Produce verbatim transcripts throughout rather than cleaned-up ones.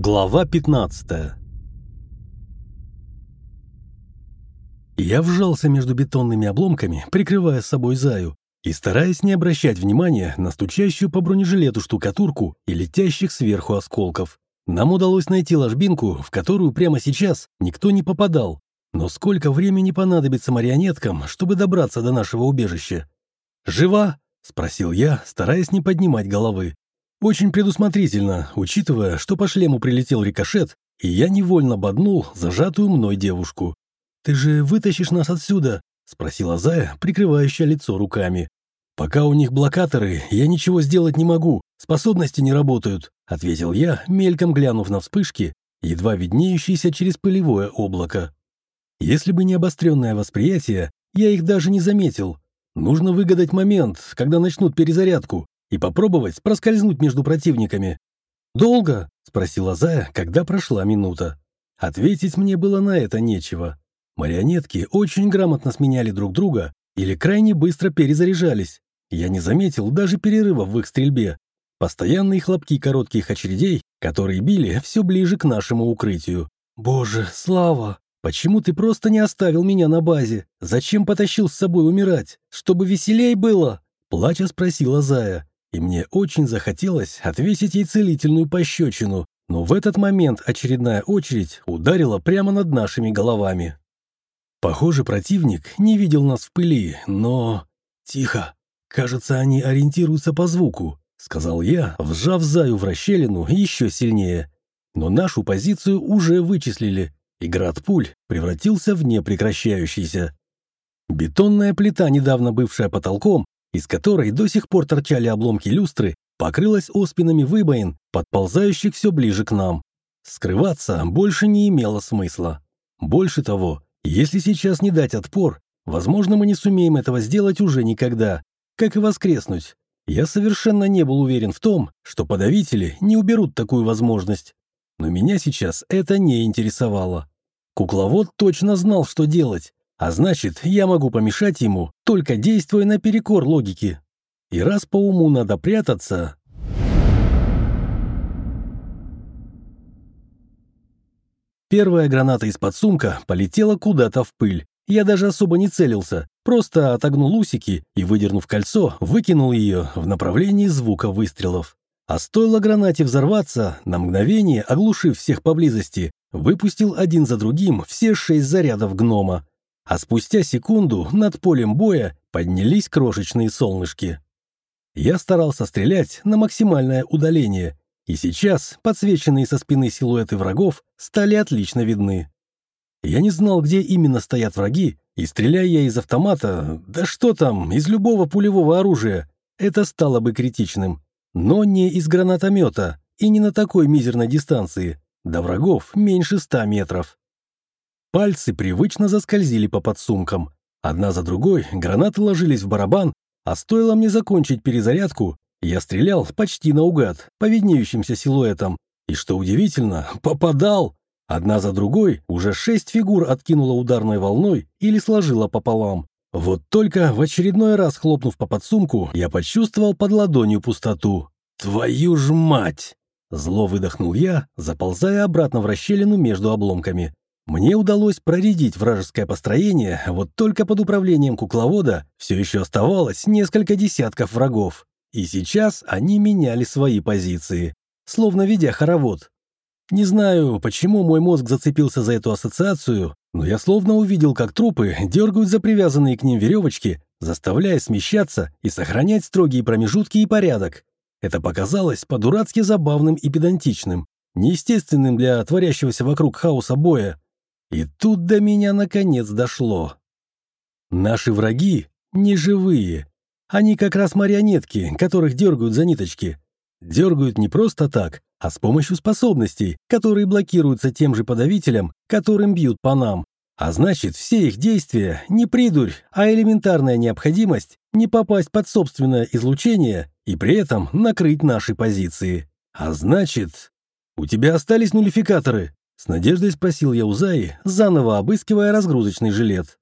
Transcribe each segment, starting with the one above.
Глава пятнадцатая. Я вжался между бетонными обломками, прикрывая с собой Заю, и стараясь не обращать внимания на стучащую по бронежилету штукатурку и летящих сверху осколков. Нам удалось найти ложбинку, в которую прямо сейчас никто не попадал. Но сколько времени понадобится марионеткам, чтобы добраться до нашего убежища? «Жива?» — спросил я, стараясь не поднимать головы. Очень предусмотрительно, учитывая, что по шлему прилетел рикошет, и я невольно боднул зажатую мной девушку. «Ты же вытащишь нас отсюда?» — спросила Зая, прикрывающая лицо руками. «Пока у них блокаторы, я ничего сделать не могу, способности не работают», — ответил я, мельком глянув на вспышки, едва виднеющиеся через пылевое облако. Если бы не обостренное восприятие, я их даже не заметил. Нужно выгадать момент, когда начнут перезарядку, и попробовать проскользнуть между противниками. «Долго?» — спросила Зая, когда прошла минута. Ответить мне было на это нечего. Марионетки очень грамотно сменяли друг друга или крайне быстро перезаряжались. Я не заметил даже перерыва в их стрельбе. Постоянные хлопки коротких очередей, которые били все ближе к нашему укрытию. «Боже, Слава! Почему ты просто не оставил меня на базе? Зачем потащил с собой умирать? Чтобы веселей было?» Плача спросила Зая. И мне очень захотелось отвесить ей целительную пощечину, но в этот момент очередная очередь ударила прямо над нашими головами. Похоже, противник не видел нас в пыли, но... «Тихо! Кажется, они ориентируются по звуку», — сказал я, вжав Заю в расщелину еще сильнее. Но нашу позицию уже вычислили, и град пуль превратился в непрекращающийся. Бетонная плита, недавно бывшая потолком, из которой до сих пор торчали обломки люстры, покрылась оспинами выбоин, подползающих все ближе к нам. Скрываться больше не имело смысла. Больше того, если сейчас не дать отпор, возможно, мы не сумеем этого сделать уже никогда, как и воскреснуть. Я совершенно не был уверен в том, что подавители не уберут такую возможность. Но меня сейчас это не интересовало. Кукловод точно знал, что делать. А значит, я могу помешать ему, только действуя наперекор логике. И раз по уму надо прятаться... Первая граната из-под сумка полетела куда-то в пыль. Я даже особо не целился, просто отогнул усики и, выдернув кольцо, выкинул ее в направлении звука выстрелов. А стоило гранате взорваться, на мгновение, оглушив всех поблизости, выпустил один за другим все шесть зарядов гнома. А спустя секунду над полем боя поднялись крошечные солнышки. Я старался стрелять на максимальное удаление, и сейчас подсвеченные со спины силуэты врагов стали отлично видны. Я не знал, где именно стоят враги, и, стреляя я из автомата, да что там, из любого пулевого оружия, это стало бы критичным. Но не из гранатомета и не на такой мизерной дистанции, до врагов меньше ста метров. Пальцы привычно заскользили по подсумкам. Одна за другой гранаты ложились в барабан, а стоило мне закончить перезарядку, я стрелял почти наугад, по виднеющимся силуэтам. И что удивительно, попадал. Одна за другой уже шесть фигур откинула ударной волной или сложила пополам. Вот только в очередной раз хлопнув по подсумку, я почувствовал под ладонью пустоту. «Твою ж мать!» Зло выдохнул я, заползая обратно в расщелину между обломками. Мне удалось проредить вражеское построение, вот только под управлением кукловода все еще оставалось несколько десятков врагов. И сейчас они меняли свои позиции, словно ведя хоровод. Не знаю, почему мой мозг зацепился за эту ассоциацию, но я словно увидел, как трупы дергают за привязанные к ним веревочки, заставляя смещаться и сохранять строгие промежутки и порядок. Это показалось по-дурацки забавным и педантичным, неестественным для творящегося вокруг хаоса боя. И тут до меня наконец дошло. Наши враги не живые. Они как раз марионетки, которых дергают за ниточки. Дергают не просто так, а с помощью способностей, которые блокируются тем же подавителем, которым бьют по нам. А значит, все их действия не придурь, а элементарная необходимость не попасть под собственное излучение и при этом накрыть наши позиции. А значит... «У тебя остались нулификаторы?» — с надеждой спросил я у Заи, заново обыскивая разгрузочный жилет.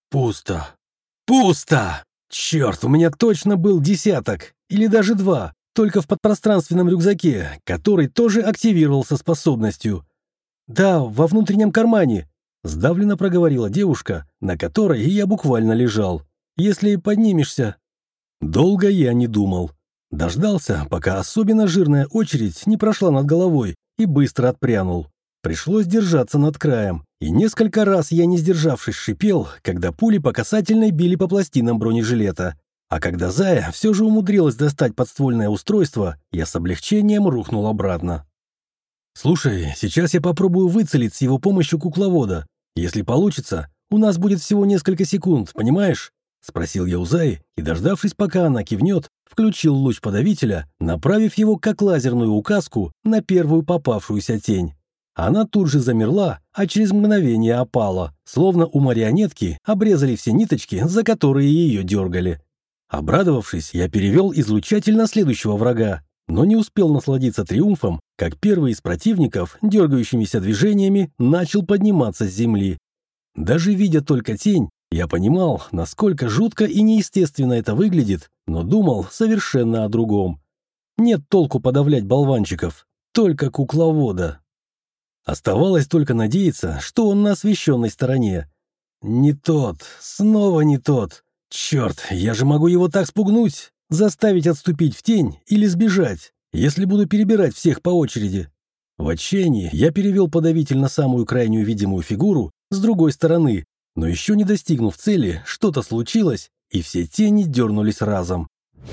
«Пусто. Пусто! Черт, у меня точно был десяток, или даже два. только в подпространственном рюкзаке, который тоже активировался способностью. «Да, во внутреннем кармане», — сдавленно проговорила девушка, на которой я буквально лежал. «Если поднимешься...» Долго я не думал. Дождался, пока особенно жирная очередь не прошла над головой, и быстро отпрянул. Пришлось держаться над краем, и несколько раз я, не сдержавшись, шипел, когда пули по касательной били по пластинам бронежилета. А когда Зая все же умудрилась достать подствольное устройство, я с облегчением рухнул обратно. «Слушай, сейчас я попробую выцелить с его помощью кукловода. Если получится, у нас будет всего несколько секунд, понимаешь?» — спросил я у Заи, и, дождавшись, пока она кивнет, включил луч подавителя, направив его как лазерную указку на первую попавшуюся тень. Она тут же замерла, а через мгновение опала, словно у марионетки обрезали все ниточки, за которые ее дергали. Обрадовавшись, я перевел излучатель на следующего врага, но не успел насладиться триумфом, как первый из противников, дергающимися движениями, начал подниматься с земли. Даже видя только тень, я понимал, насколько жутко и неестественно это выглядит, но думал совершенно о другом. Нет толку подавлять болванчиков, только кукловода. Оставалось только надеяться, что он на освещенной стороне. Не тот, снова не тот. Черт, я же могу его так спугнуть, заставить отступить в тень или сбежать, если буду перебирать всех по очереди. В отчаянии я перевел подавитель на самую крайнюю видимую фигуру с другой стороны, но еще не достигнув цели, что-то случилось, и все тени дернулись разом.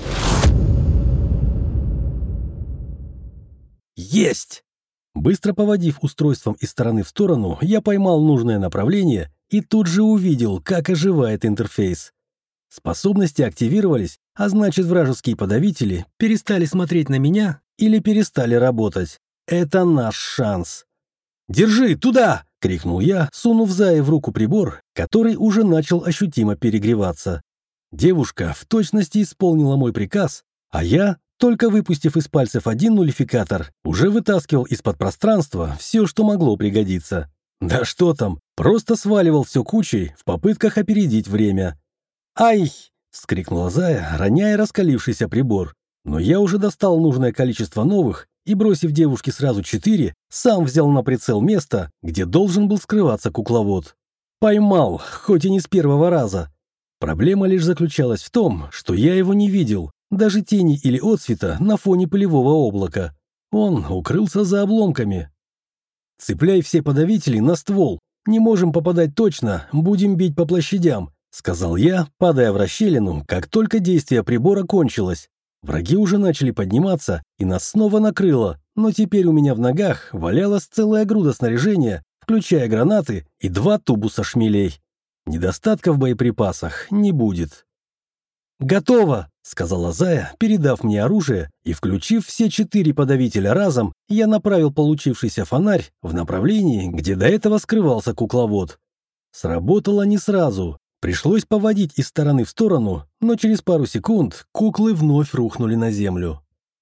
Есть! Быстро поводив устройством из стороны в сторону, я поймал нужное направление и тут же увидел, как оживает интерфейс. Способности активировались, а значит, вражеские подавители перестали смотреть на меня или перестали работать. Это наш шанс. «Держи, туда!» — крикнул я, сунув Зае в руку прибор, который уже начал ощутимо перегреваться. Девушка в точности исполнила мой приказ, а я, только выпустив из пальцев один нулификатор, уже вытаскивал из-под пространства все, что могло пригодиться. Да что там, просто сваливал все кучей в попытках опередить время. «Ай!» — вскрикнула Зая, роняя раскалившийся прибор. Но я уже достал нужное количество новых и, бросив девушке сразу четыре, сам взял на прицел место, где должен был скрываться кукловод. Поймал, хоть и не с первого раза. Проблема лишь заключалась в том, что я его не видел, даже тени или отсвета на фоне пылевого облака. Он укрылся за обломками. «Цепляй все подавители на ствол. Не можем попадать точно, будем бить по площадям», — сказал я, падая в расщелину, как только действие прибора кончилось. Враги уже начали подниматься, и нас снова накрыло, но теперь у меня в ногах валялась целая груда снаряжения, включая гранаты и два тубуса шмелей. Недостатка в боеприпасах не будет. «Готово!» — сказала Зая, передав мне оружие, и, включив все четыре подавителя разом, я направил получившийся фонарь в направлении, где до этого скрывался кукловод. Сработало не сразу. Пришлось поводить из стороны в сторону, но через пару секунд куклы вновь рухнули на землю.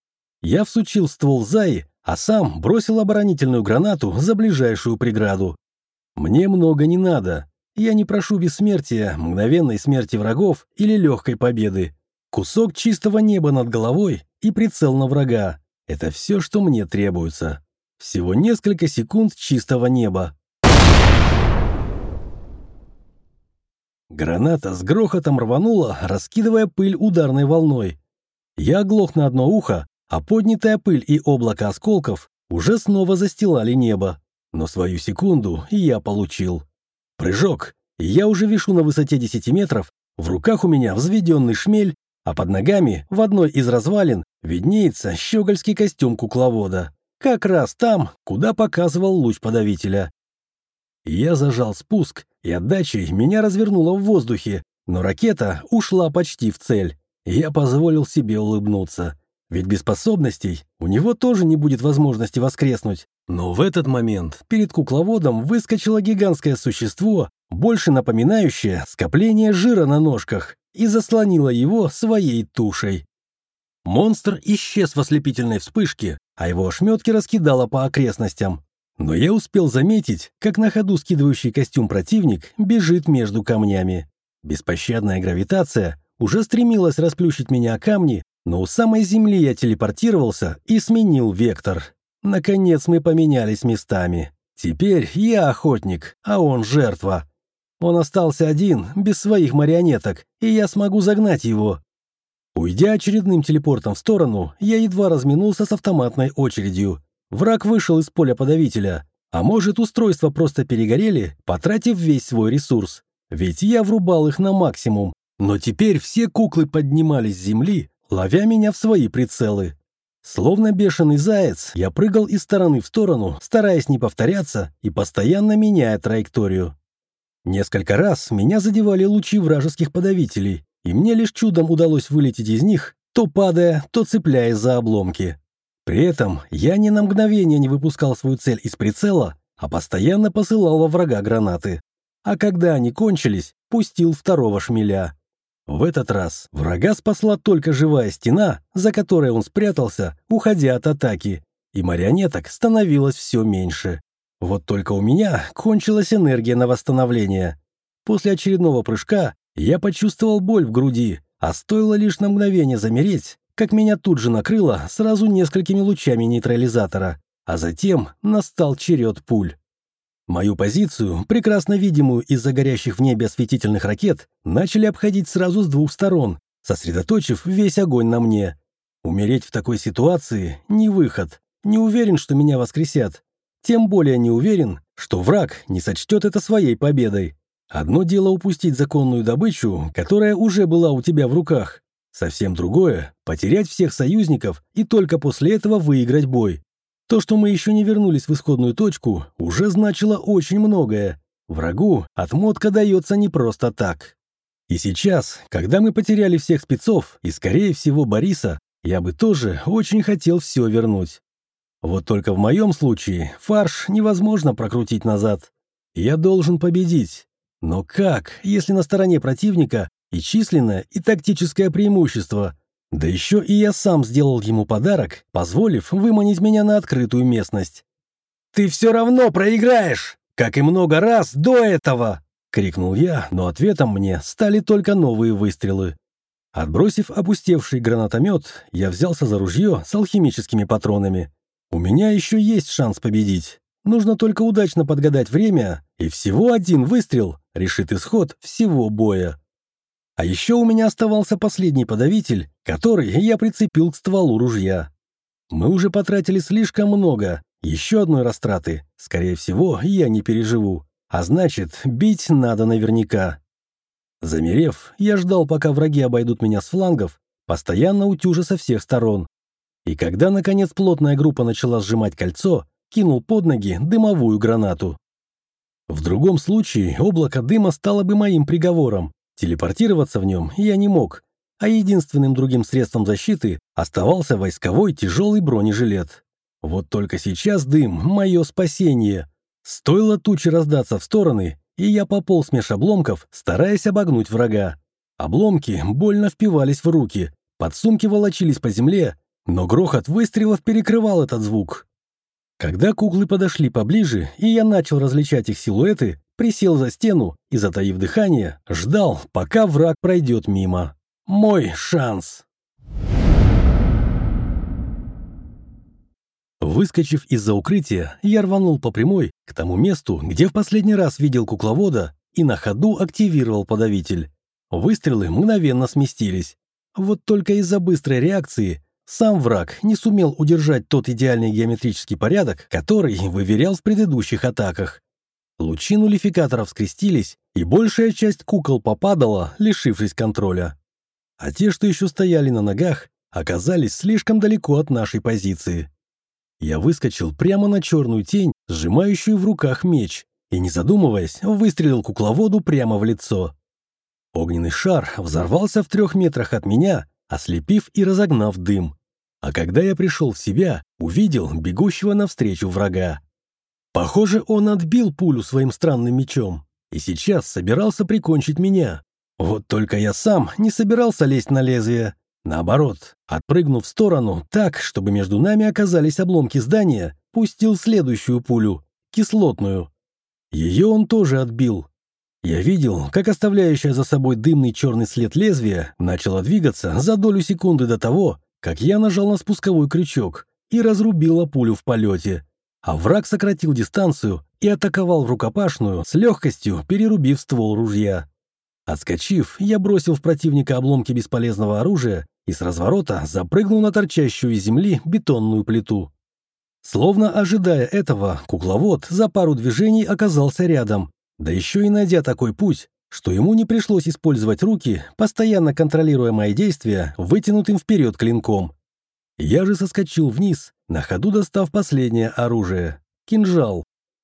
Я всучил ствол Заи, а сам бросил оборонительную гранату за ближайшую преграду. Мне много не надо. Я не прошу бессмертия, мгновенной смерти врагов или легкой победы. Кусок чистого неба над головой и прицел на врага. Это все, что мне требуется. Всего несколько секунд чистого неба. Граната с грохотом рванула, раскидывая пыль ударной волной. Я оглох на одно ухо, а поднятая пыль и облако осколков уже снова застилали небо. Но свою секунду я получил. Прыжок, и я уже вишу на высоте десяти метров, в руках у меня взведенный шмель, а под ногами в одной из развалин виднеется щегольский костюм кукловода. Как раз там, куда показывал луч подавителя. Я зажал спуск, и отдачей меня развернуло в воздухе, но ракета ушла почти в цель. Я позволил себе улыбнуться. Ведь без способностей у него тоже не будет возможности воскреснуть. Но в этот момент перед кукловодом выскочило гигантское существо, больше напоминающее скопление жира на ножках, и заслонило его своей тушей. Монстр исчез в ослепительной вспышке, а его ошметки раскидало по окрестностям. Но я успел заметить, как на ходу скидывающий костюм противник бежит между камнями. Беспощадная гравитация уже стремилась расплющить меня о камни, Но у самой земли я телепортировался и сменил вектор. Наконец мы поменялись местами. Теперь я охотник, а он жертва. Он остался один, без своих марионеток, и я смогу загнать его. Уйдя очередным телепортом в сторону, я едва разминулся с автоматной очередью. Враг вышел из поля подавителя. А может, устройства просто перегорели, потратив весь свой ресурс. Ведь я врубал их на максимум. Но теперь все куклы поднимались с земли, ловя меня в свои прицелы. Словно бешеный заяц, я прыгал из стороны в сторону, стараясь не повторяться и постоянно меняя траекторию. Несколько раз меня задевали лучи вражеских подавителей, и мне лишь чудом удалось вылететь из них, то падая, то цепляясь за обломки. При этом я ни на мгновение не выпускал свою цель из прицела, а постоянно посылал во врага гранаты. А когда они кончились, пустил второго шмеля. В этот раз врага спасла только живая стена, за которой он спрятался, уходя от атаки, и марионеток становилось все меньше. Вот только у меня кончилась энергия на восстановление. После очередного прыжка я почувствовал боль в груди, а стоило лишь на мгновение замереть, как меня тут же накрыло сразу несколькими лучами нейтрализатора, а затем настал черед пуль. Мою позицию, прекрасно видимую из-за горящих в небе осветительных ракет, начали обходить сразу с двух сторон, сосредоточив весь огонь на мне. Умереть в такой ситуации – не выход. Не уверен, что меня воскресят. Тем более не уверен, что враг не сочтет это своей победой. Одно дело упустить законную добычу, которая уже была у тебя в руках. Совсем другое – потерять всех союзников и только после этого выиграть бой. То, что мы еще не вернулись в исходную точку, уже значило очень многое. Врагу отмотка дается не просто так. И сейчас, когда мы потеряли всех спецов и, скорее всего, Бориса, я бы тоже очень хотел все вернуть. Вот только в моем случае фарш невозможно прокрутить назад. Я должен победить. Но как, если на стороне противника и численное, и тактическое преимущество? Да еще и я сам сделал ему подарок, позволив выманить меня на открытую местность. «Ты все равно проиграешь, как и много раз до этого!» — крикнул я, но ответом мне стали только новые выстрелы. Отбросив опустевший гранатомет, я взялся за ружье с алхимическими патронами. У меня еще есть шанс победить. Нужно только удачно подгадать время, и всего один выстрел решит исход всего боя. А еще у меня оставался последний подавитель, который я прицепил к стволу ружья. Мы уже потратили слишком много. Еще одной растраты, скорее всего, я не переживу. А значит, бить надо наверняка. Замерев, я ждал, пока враги обойдут меня с флангов, постоянно утюжа со всех сторон. И когда, наконец, плотная группа начала сжимать кольцо, кинул под ноги дымовую гранату. В другом случае облако дыма стало бы моим приговором. Телепортироваться в нем я не мог, а единственным другим средством защиты оставался войсковой тяжелый бронежилет. Вот только сейчас дым — мое спасение. Стоило туче раздаться в стороны, и я пополз меж обломков, стараясь обогнуть врага. Обломки больно впивались в руки, подсумки волочились по земле, но грохот выстрелов перекрывал этот звук. Когда куклы подошли поближе, и я начал различать их силуэты, присел за стену и, затаив дыхание, ждал, пока враг пройдет мимо. Мой шанс. Выскочив из-за укрытия, я рванул по прямой к тому месту, где в последний раз видел кукловода, и на ходу активировал подавитель. Выстрелы мгновенно сместились. Вот только из-за быстрой реакции сам враг не сумел удержать тот идеальный геометрический порядок, который выверял в предыдущих атаках. Лучи нулификаторов скрестились, и большая часть кукол попадала, лишившись контроля. А те, что еще стояли на ногах, оказались слишком далеко от нашей позиции. Я выскочил прямо на черную тень, сжимающую в руках меч, и, не задумываясь, выстрелил кукловоду прямо в лицо. Огненный шар взорвался в трех метрах от меня, ослепив и разогнав дым. А когда я пришел в себя, увидел бегущего навстречу врага. Похоже, он отбил пулю своим странным мечом и сейчас собирался прикончить меня. Вот только я сам не собирался лезть на лезвие. Наоборот, отпрыгнув в сторону так, чтобы между нами оказались обломки здания, пустил следующую пулю, кислотную. Ее он тоже отбил. Я видел, как оставляющее за собой дымный черный след лезвия начало двигаться за долю секунды до того, как я нажал на спусковой крючок и разрубила пулю в полете. А враг сократил дистанцию и атаковал в рукопашную с легкостью, перерубив ствол ружья. Отскочив, я бросил в противника обломки бесполезного оружия и с разворота запрыгнул на торчащую из земли бетонную плиту. Словно ожидая этого, кукловод за пару движений оказался рядом, да еще и найдя такой путь, что ему не пришлось использовать руки, постоянно контролируя мои действия вытянутым вперед клинком. Я же соскочил вниз, на ходу достав последнее оружие — кинжал.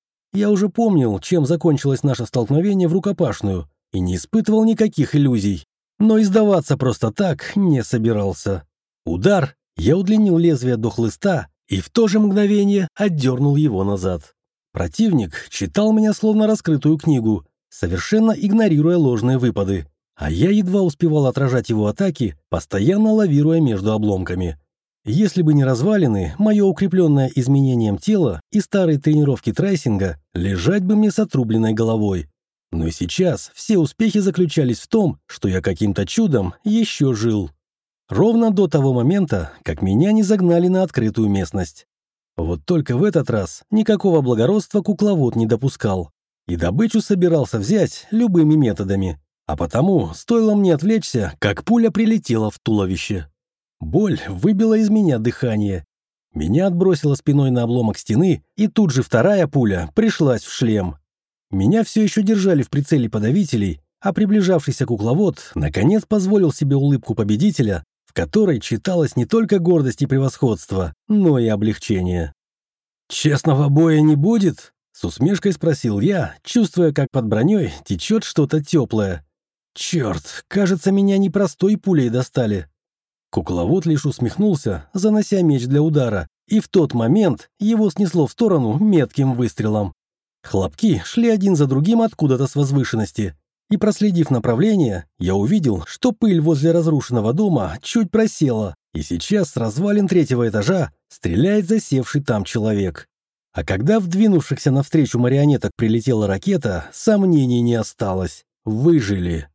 Я уже помнил, чем закончилось наше столкновение в рукопашную, и не испытывал никаких иллюзий, но и сдаваться просто так не собирался. Удар, я удлинил лезвие до хлыста и в то же мгновение отдернул его назад. Противник читал меня словно раскрытую книгу, совершенно игнорируя ложные выпады, а я едва успевал отражать его атаки, постоянно лавируя между обломками. Если бы не развалины, мое укрепленное изменением тела и старые тренировки трейсинга, лежать бы мне с отрубленной головой. Но сейчас все успехи заключались в том, что я каким-то чудом еще жил. Ровно до того момента, как меня не загнали на открытую местность. Вот только в этот раз никакого благородства кукловод не допускал. И добычу собирался взять любыми методами. А потому стоило мне отвлечься, как пуля прилетела в туловище. Боль выбила из меня дыхание. Меня отбросило спиной на обломок стены, и тут же вторая пуля пришлась в шлем. Меня все еще держали в прицеле подавителей, а приближавшийся кукловод наконец позволил себе улыбку победителя, в которой читалась не только гордость и превосходство, но и облегчение. «Честного боя не будет?» — с усмешкой спросил я, чувствуя, как под броней течет что-то теплое. «Черт, кажется, меня не простой пулей достали». Кукловод лишь усмехнулся, занося меч для удара, и в тот момент его снесло в сторону метким выстрелом. Хлопки шли один за другим откуда-то с возвышенности, и, проследив направление, я увидел, что пыль возле разрушенного дома чуть просела, и сейчас с развалин третьего этажа стреляет засевший там человек. А когда в двинувшихся навстречу марионеток прилетела ракета, сомнений не осталось. Выжили.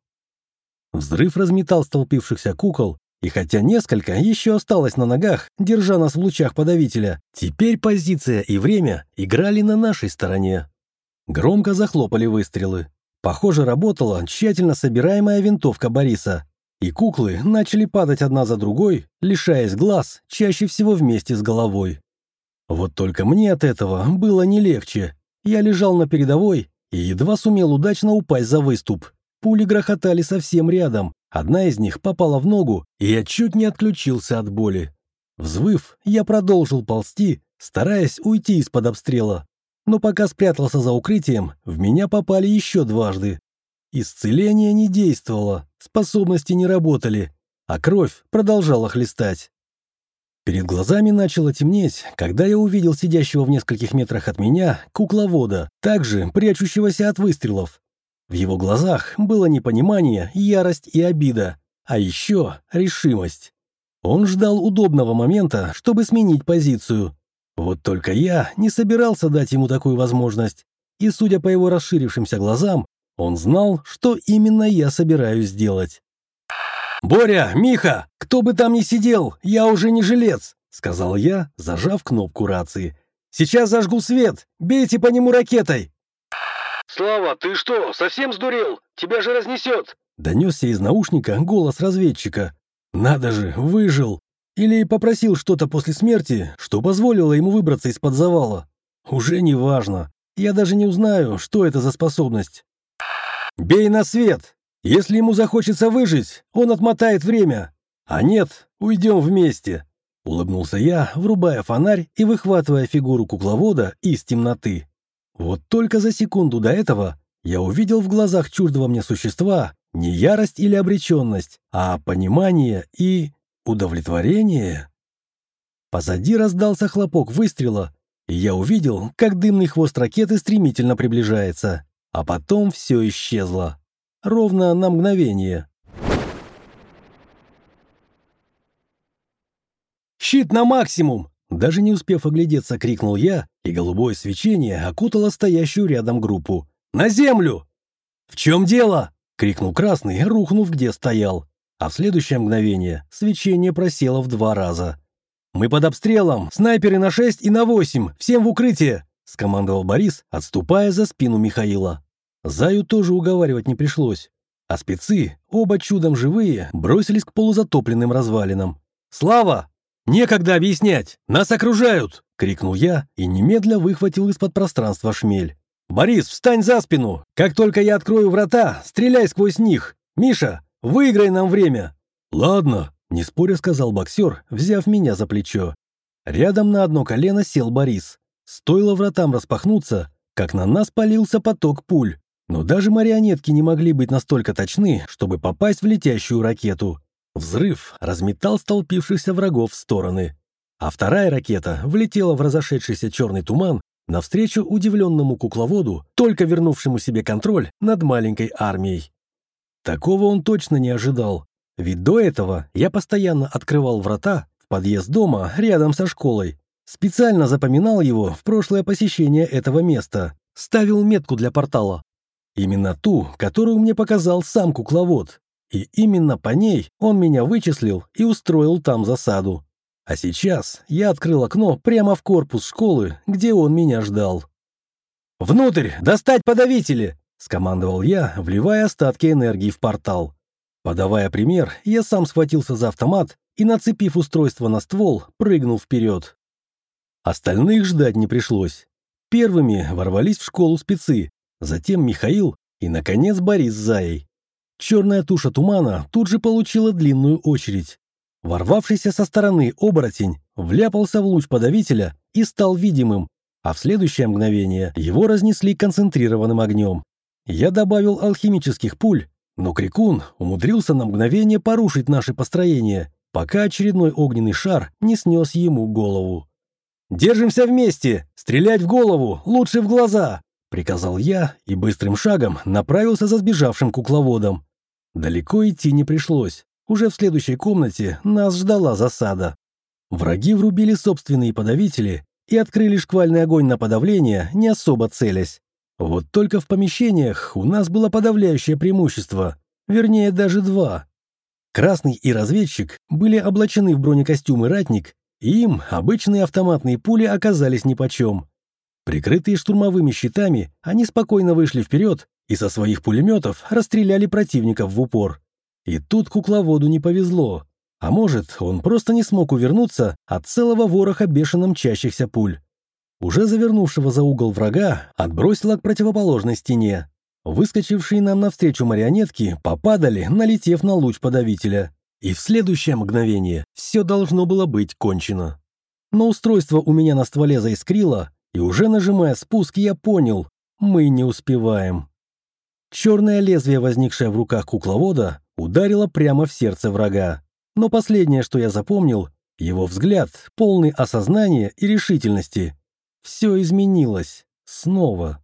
Взрыв разметал столпившихся кукол, и хотя несколько еще осталось на ногах, держа нас в лучах подавителя, теперь позиция и время играли на нашей стороне. Громко захлопали выстрелы. Похоже, работала тщательно собираемая винтовка Бориса. И куклы начали падать одна за другой, лишаясь глаз, чаще всего вместе с головой. Вот только мне от этого было не легче. Я лежал на передовой и едва сумел удачно упасть за выступ. Пули грохотали совсем рядом. Одна из них попала в ногу, и я чуть не отключился от боли. Взвыв, я продолжил ползти, стараясь уйти из-под обстрела. Но пока спрятался за укрытием, в меня попали еще дважды. Исцеление не действовало, способности не работали, а кровь продолжала хлестать. Перед глазами начало темнеть, когда я увидел сидящего в нескольких метрах от меня кукловода, также прячущегося от выстрелов. В его глазах было непонимание, ярость и обида, а еще решимость. Он ждал удобного момента, чтобы сменить позицию. Вот только я не собирался дать ему такую возможность, и, судя по его расширившимся глазам, он знал, что именно я собираюсь сделать. «Боря, Миха, кто бы там ни сидел, я уже не жилец», — сказал я, зажав кнопку рации. «Сейчас зажгу свет, бейте по нему ракетой». «Слава, ты что, совсем сдурел? Тебя же разнесет!» Донесся из наушника голос разведчика. «Надо же, выжил! Или попросил что-то после смерти, что позволило ему выбраться из-под завала. Уже не важно. Я даже не узнаю, что это за способность. Бей на свет! Если ему захочется выжить, он отмотает время. А нет, уйдем вместе!» Улыбнулся я, врубая фонарь и выхватывая фигуру кукловода из темноты. Вот только за секунду до этого я увидел в глазах чуждого мне существа не ярость или обреченность, а понимание и удовлетворение. Позади раздался хлопок выстрела, и я увидел, как дымный хвост ракеты стремительно приближается, а потом все исчезло. Ровно на мгновение. «Щит на максимум!» Даже не успев оглядеться, крикнул я, и голубое свечение окутало стоящую рядом группу. «На землю!» «В чем дело?» — крикнул Красный, рухнув где стоял. А в следующее мгновение свечение просело в два раза. «Мы под обстрелом! Снайперы на шесть и на восемь! Всем в укрытие!» — скомандовал Борис, отступая за спину Михаила. Заю тоже уговаривать не пришлось. А спецы, оба чудом живые, бросились к полузатопленным развалинам. «Слава! Некогда объяснять! Нас окружают!» — крикнул я и немедля выхватил из-под пространства шмель. «Борис, встань за спину! Как только я открою врата, стреляй сквозь них! Миша, выиграй нам время!» «Ладно», — не споря сказал боксер, взяв меня за плечо. Рядом на одно колено сел Борис. Стоило вратам распахнуться, как на нас полился поток пуль. Но даже марионетки не могли быть настолько точны, чтобы попасть в летящую ракету. Взрыв разметал столпившихся врагов в стороны. А вторая ракета влетела в разошедшийся черный туман навстречу удивленному кукловоду, только вернувшему себе контроль над маленькой армией. Такого он точно не ожидал, ведь до этого я постоянно открывал врата в подъезд дома рядом со школой. Специально запоминал его в прошлое посещение этого места, ставил метку для портала. Именно ту, которую мне показал сам кукловод. И именно по ней он меня вычислил и устроил там засаду. А сейчас я открыл окно прямо в корпус школы, где он меня ждал. «Внутрь! Достать подавители!» — скомандовал я, вливая остатки энергии в портал. Подавая пример, я сам схватился за автомат и, нацепив устройство на ствол, прыгнул вперед. Остальных ждать не пришлось. Первыми ворвались в школу спецы, затем Михаил и, наконец, Борис с Заей. Черная туша тумана тут же получила длинную очередь. Ворвавшийся со стороны оборотень вляпался в луч подавителя и стал видимым, а в следующее мгновение его разнесли концентрированным огнем. Я добавил алхимических пуль, но Крикун умудрился на мгновение порушить наши построения, пока очередной огненный шар не снес ему голову. «Держимся вместе! Стрелять в голову! Лучше в глаза!» — приказал я и быстрым шагом направился за сбежавшим кукловодом. Далеко идти не пришлось. Уже в следующей комнате нас ждала засада. Враги врубили собственные подавители и открыли шквальный огонь на подавление, не особо целясь. Вот только в помещениях у нас было подавляющее преимущество, вернее даже два. Красный и разведчик были облачены в бронекостюмы ратник, и им обычные автоматные пули оказались нипочем. Прикрытые штурмовыми щитами, они спокойно вышли вперед и со своих пулеметов расстреляли противников в упор. И тут кукловоду не повезло. А может, он просто не смог увернуться от целого вороха бешено мчащихся пуль. Уже завернувшего за угол врага отбросило к противоположной стене. Выскочившие нам навстречу марионетки попадали, налетев на луч подавителя. И в следующее мгновение все должно было быть кончено. Но устройство у меня на стволе заискрило, и уже нажимая спуск, я понял — мы не успеваем. Черное лезвие, возникшее в руках кукловода, ударило прямо в сердце врага. Но последнее, что я запомнил, его взгляд, полный осознания и решительности. Все изменилось. Снова.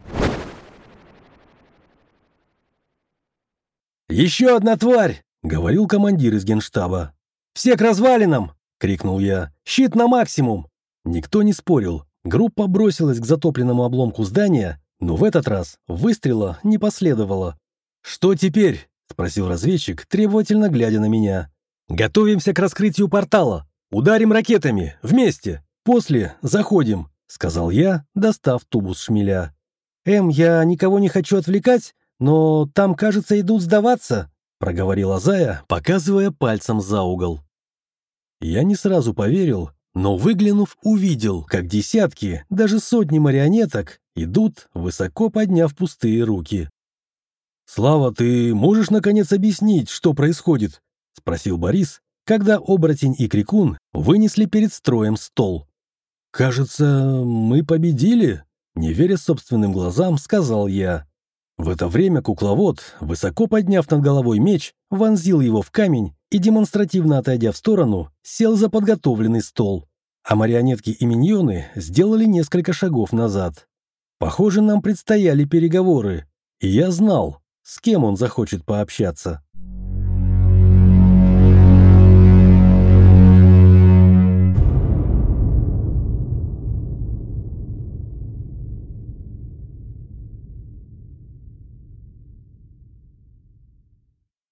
«Еще одна тварь!» — говорил командир из генштаба. «Все к развалинам!» — крикнул я. «Щит на максимум!» Никто не спорил. Группа бросилась к затопленному обломку здания, но в этот раз выстрела не последовало. «Что теперь?» — спросил разведчик, требовательно глядя на меня. «Готовимся к раскрытию портала. Ударим ракетами. Вместе. После заходим», — сказал я, достав тубус шмеля. «Эм, я никого не хочу отвлекать, но там, кажется, идут сдаваться», — проговорила Зая, показывая пальцем за угол. Я не сразу поверил, но, выглянув, увидел, как десятки, даже сотни марионеток идут, высоко подняв пустые руки. «Слава, ты можешь, наконец, объяснить, что происходит?» — спросил Борис, когда оборотень и Крикун вынесли перед строем стол. «Кажется, мы победили», — не веря собственным глазам, сказал я. В это время кукловод, высоко подняв над головой меч, вонзил его в камень и, демонстративно отойдя в сторону, сел за подготовленный стол. А марионетки и миньоны сделали несколько шагов назад. Похоже, нам предстояли переговоры, и я знал, с кем он захочет пообщаться.